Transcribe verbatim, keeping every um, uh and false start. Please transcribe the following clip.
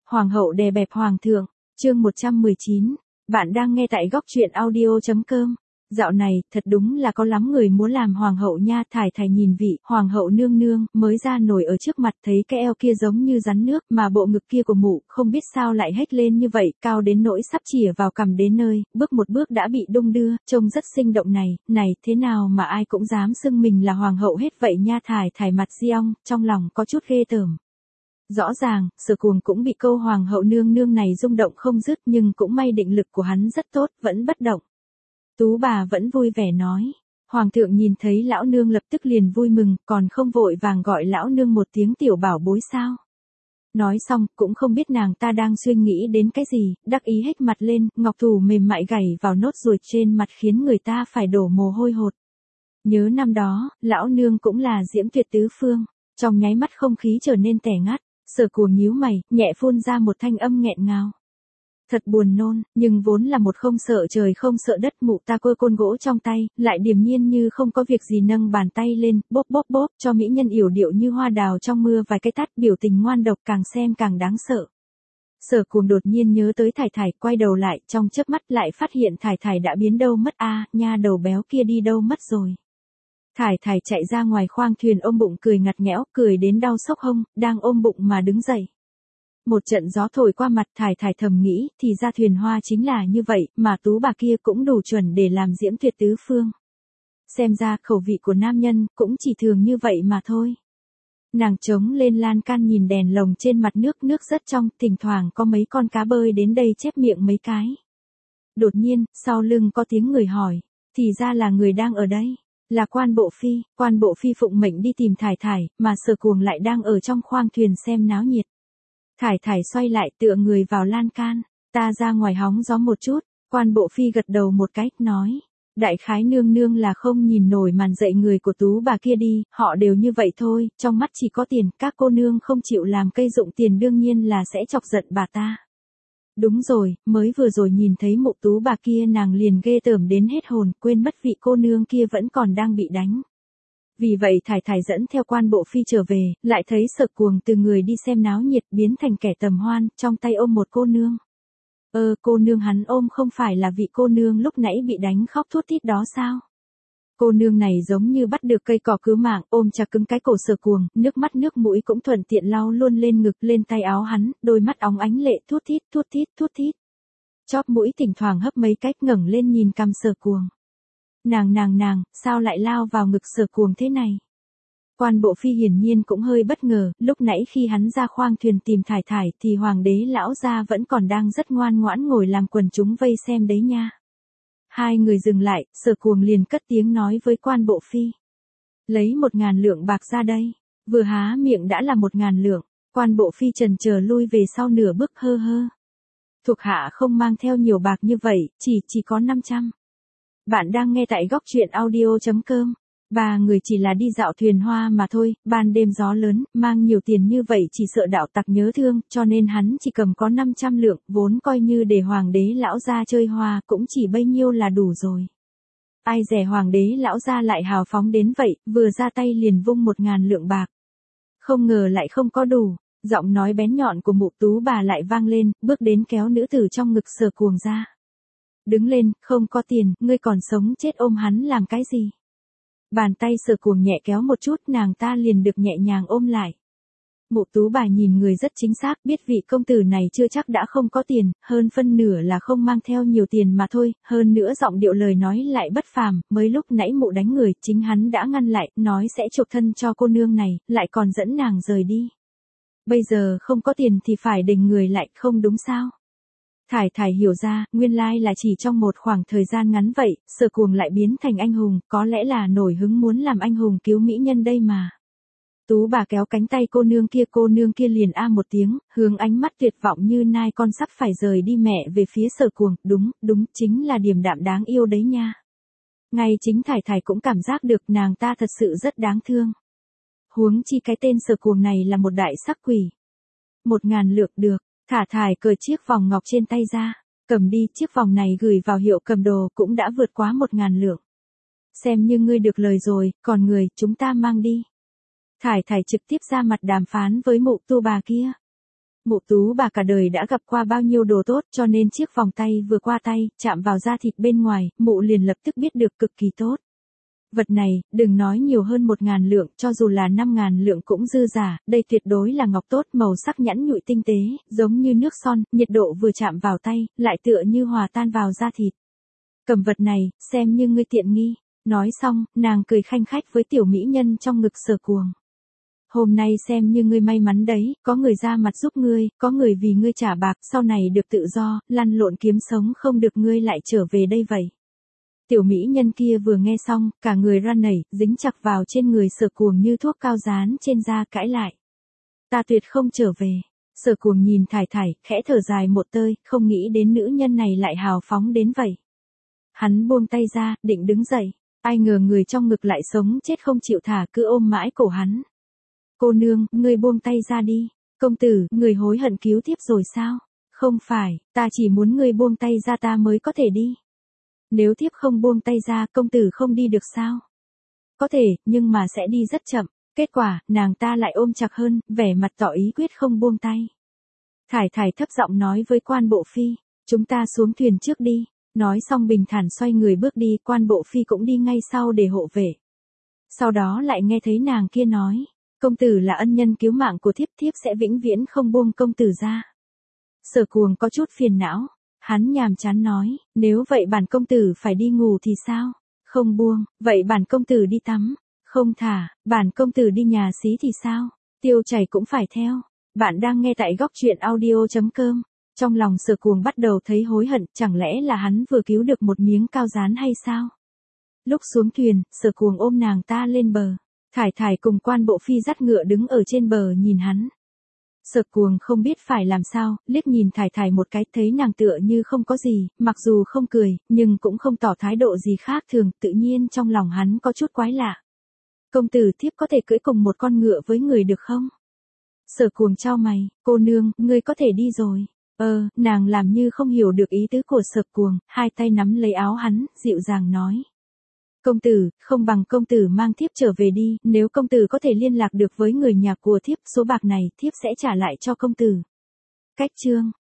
Hoàng hậu đè bẹp hoàng thượng, chương một trăm mười chín. Bạn đang nghe tại góc truyện audio chấm com. Dạo này, thật đúng là có lắm người muốn làm hoàng hậu nha. Thải Thải nhìn vị hoàng hậu nương nương mới ra nổi ở trước mặt, thấy cái eo kia giống như rắn nước, mà bộ ngực kia của mụ không biết sao lại hếch lên như vậy, cao đến nỗi sắp chìa vào cằm đến nơi, bước một bước đã bị đung đưa, trông rất sinh động này. Này, thế nào mà ai cũng dám xưng mình là hoàng hậu hết vậy nha. Thải Thải mặt xiong, trong lòng có chút ghê tởm. Rõ ràng, Sở Cuồng cũng bị câu hoàng hậu nương nương này rung động không dứt, nhưng cũng may định lực của hắn rất tốt, vẫn bất động. Tú bà vẫn vui vẻ nói. Hoàng thượng nhìn thấy lão nương lập tức liền vui mừng, còn không vội vàng gọi lão nương một tiếng tiểu bảo bối sao. Nói xong, cũng không biết nàng ta đang suy nghĩ đến cái gì, đắc ý hết mặt lên, ngọc thủ mềm mại gảy vào nốt ruồi trên mặt khiến người ta phải đổ mồ hôi hột. Nhớ năm đó, lão nương cũng là diễm tuyệt tứ phương, trong nháy mắt không khí trở nên tẻ ngắt. Sở Cuồng nhíu mày, nhẹ phun ra một thanh âm nghẹn ngào. Thật buồn nôn, nhưng vốn là một không sợ trời không sợ đất, mụ ta cơ côn gỗ trong tay, lại điềm nhiên như không có việc gì nâng bàn tay lên, bóp bóp bóp, cho mỹ nhân yểu điệu như hoa đào trong mưa vài cái tát, biểu tình ngoan độc càng xem càng đáng sợ. Sở Cuồng đột nhiên nhớ tới Thải Thải, quay đầu lại, trong chớp mắt lại phát hiện Thải Thải đã biến đâu mất a, nha đầu béo kia đi đâu mất rồi. Thải Thải chạy ra ngoài khoang thuyền ôm bụng cười ngặt nghẽo, cười đến đau xốc hông, đang ôm bụng mà đứng dậy. Một trận gió thổi qua mặt, Thải Thải thầm nghĩ, thì ra thuyền hoa chính là như vậy, mà tú bà kia cũng đủ chuẩn để làm diễm tuyệt tứ phương. Xem ra khẩu vị của nam nhân cũng chỉ thường như vậy mà thôi. Nàng trống lên lan can nhìn đèn lồng trên mặt nước, nước rất trong, thỉnh thoảng có mấy con cá bơi đến đây chép miệng mấy cái. Đột nhiên, sau lưng có tiếng người hỏi, thì ra là người đang ở đây. Là Quan Bộ Phi. Quan Bộ Phi phụng mệnh đi tìm Thải Thải, mà Sở Cuồng lại đang ở trong khoang thuyền xem náo nhiệt. Thải Thải xoay lại tựa người vào lan can, ta ra ngoài hóng gió một chút. Quan Bộ Phi gật đầu một cái, nói, đại khái nương nương là không nhìn nổi màn dạy người của tú bà kia đi, họ đều như vậy thôi, trong mắt chỉ có tiền, các cô nương không chịu làm cây dụng tiền đương nhiên là sẽ chọc giận bà ta. Đúng rồi, mới vừa rồi nhìn thấy mụ tú bà kia nàng liền ghê tởm đến hết hồn, quên mất vị cô nương kia vẫn còn đang bị đánh. Vì vậy Thải Thải dẫn theo Quan Bộ Phi trở về, lại thấy Sở Cuồng từ người đi xem náo nhiệt biến thành kẻ tầm hoan, trong tay ôm một cô nương. Ơ, cô nương hắn ôm không phải là vị cô nương lúc nãy bị đánh khóc thút thít đó sao? Cô nương này giống như bắt được cây cỏ cứu mạng, ôm chặt cứng cái cổ Sở Cuồng, nước mắt nước mũi cũng thuận tiện lau luôn lên ngực lên tay áo hắn, đôi mắt óng ánh lệ thút thít thút thít thút thít. Chóp mũi thỉnh thoảng hấp mấy cách ngẩng lên nhìn cằm Sở Cuồng. Nàng nàng nàng, sao lại lao vào ngực Sở Cuồng thế này? Quan Bộ Phi hiển nhiên cũng hơi bất ngờ, lúc nãy khi hắn ra khoang thuyền tìm Thải Thải thì hoàng đế lão gia vẫn còn đang rất ngoan ngoãn ngồi làm quần chúng vây xem đấy nha. Hai người dừng lại, Sở Cuồng liền cất tiếng nói với Quan Bộ Phi. Lấy một ngàn lượng bạc ra đây. Vừa há miệng đã là một ngàn lượng. Quan Bộ Phi chần chờ lui về sau nửa bước, hơ hơ. Thuộc hạ không mang theo nhiều bạc như vậy, chỉ chỉ có năm trăm. Bạn đang nghe tại góc truyện audio chấm com. Ba người chỉ là đi dạo thuyền hoa mà thôi, ban đêm gió lớn, mang nhiều tiền như vậy chỉ sợ đạo tặc nhớ thương, cho nên hắn chỉ cầm có năm trăm lượng, vốn coi như để hoàng đế lão gia chơi hoa cũng chỉ bấy nhiêu là đủ rồi. Ai dè hoàng đế lão gia lại hào phóng đến vậy, vừa ra tay liền vung một ngàn lượng bạc. Không ngờ lại không có đủ, giọng nói bén nhọn của mụ tú bà lại vang lên, bước đến kéo nữ tử trong ngực Sở Cuồng ra. Đứng lên, không có tiền, ngươi còn sống chết ôm hắn làm cái gì? Bàn tay Sở Cuồng nhẹ kéo một chút, nàng ta liền được nhẹ nhàng ôm lại. Mụ tú bà nhìn người rất chính xác, biết vị công tử này chưa chắc đã không có tiền, hơn phân nửa là không mang theo nhiều tiền mà thôi, hơn nữa giọng điệu lời nói lại bất phàm, mới lúc nãy mụ đánh người, chính hắn đã ngăn lại, nói sẽ chuộc thân cho cô nương này, lại còn dẫn nàng rời đi. Bây giờ không có tiền thì phải đền người lại, không đúng sao? Thải Thải hiểu ra, nguyên lai là chỉ trong một khoảng thời gian ngắn vậy, Sở Cuồng lại biến thành anh hùng, có lẽ là nổi hứng muốn làm anh hùng cứu mỹ nhân đây mà. Tú bà kéo cánh tay cô nương kia, cô nương kia liền a một tiếng, hướng ánh mắt tuyệt vọng như nai con sắp phải rời đi mẹ về phía Sở Cuồng, đúng, đúng, chính là điềm đạm đáng yêu đấy nha. Ngay chính Thải Thải cũng cảm giác được nàng ta thật sự rất đáng thương. Huống chi cái tên Sở Cuồng này là một đại sắc quỷ. Một ngàn lượng được. Thả Thải cởi chiếc vòng ngọc trên tay ra, cầm đi, chiếc vòng này gửi vào hiệu cầm đồ cũng đã vượt quá một ngàn lượng. Xem như ngươi được lời rồi, còn người, chúng ta mang đi. Thải Thải trực tiếp ra mặt đàm phán với mụ tu bà kia. Mộ Tú bà cả đời đã gặp qua bao nhiêu đồ tốt, cho nên chiếc vòng tay vừa qua tay, chạm vào da thịt bên ngoài, mụ liền lập tức biết được cực kỳ tốt. Vật này, đừng nói nhiều hơn một ngàn lượng, cho dù là năm ngàn lượng cũng dư giả, đây tuyệt đối là ngọc tốt, màu sắc nhẵn nhụi tinh tế, giống như nước son, nhiệt độ vừa chạm vào tay, lại tựa như hòa tan vào da thịt. Cầm vật này, xem như ngươi tiện nghi. Nói xong, nàng cười khanh khách với tiểu mỹ nhân trong ngực Sở Cuồng. Hôm nay xem như ngươi may mắn đấy, có người ra mặt giúp ngươi, có người vì ngươi trả bạc, sau này được tự do, lăn lộn kiếm sống không được ngươi lại trở về đây vậy. Tiểu mỹ nhân kia vừa nghe xong, cả người ra nảy, dính chặt vào trên người Sở Cuồng như thuốc cao dán trên da, cãi lại. Ta tuyệt không trở về. Sở Cuồng nhìn Thải Thải, khẽ thở dài một tơi, không nghĩ đến nữ nhân này lại hào phóng đến vậy. Hắn buông tay ra, định đứng dậy. Ai ngờ người trong ngực lại sống chết không chịu thả, cứ ôm mãi cổ hắn. Cô nương, ngươi buông tay ra đi. Công tử, người hối hận cứu thiếp rồi sao? Không phải, ta chỉ muốn ngươi buông tay ra ta mới có thể đi. Nếu thiếp không buông tay ra, công tử không đi được sao? Có thể, nhưng mà sẽ đi rất chậm. Kết quả, nàng ta lại ôm chặt hơn, vẻ mặt tỏ ý quyết không buông tay. Thải Thải thấp giọng nói với Quan Bộ Phi, chúng ta xuống thuyền trước đi. Nói xong bình thản xoay người bước đi, Quan Bộ Phi cũng đi ngay sau để hộ vệ. Sau đó lại nghe thấy nàng kia nói, công tử là ân nhân cứu mạng của thiếp, thiếp sẽ vĩnh viễn không buông công tử ra. Sở Cuồng có chút phiền não, hắn nhàm chán nói, nếu vậy bản công tử phải đi ngủ thì sao? Không buông, vậy bản công tử đi tắm. Không thả, bản công tử đi nhà xí thì sao? Tiêu Chảy cũng phải theo. Bạn đang nghe tại góc truyện audio chấm com. Trong lòng Sở Cuồng bắt đầu thấy hối hận, chẳng lẽ là hắn vừa cứu được một miếng cao dán hay sao? Lúc xuống thuyền, Sở Cuồng ôm nàng ta lên bờ. Thải Thải cùng Quan Bộ Phi dắt ngựa đứng ở trên bờ nhìn hắn. Sở Cuồng không biết phải làm sao, liếc nhìn Thải Thải một cái, thấy nàng tựa như không có gì, mặc dù không cười, nhưng cũng không tỏ thái độ gì khác thường, tự nhiên trong lòng hắn có chút quái lạ. Công tử, thiếp có thể cưỡi cùng một con ngựa với người được không? Sở Cuồng chau mày, cô nương, ngươi có thể đi rồi. Ờ, nàng làm như không hiểu được ý tứ của Sở Cuồng, hai tay nắm lấy áo hắn, dịu dàng nói. Công tử, không bằng công tử mang thiếp trở về đi, nếu công tử có thể liên lạc được với người nhà của thiếp, số bạc này thiếp sẽ trả lại cho công tử. Cách chương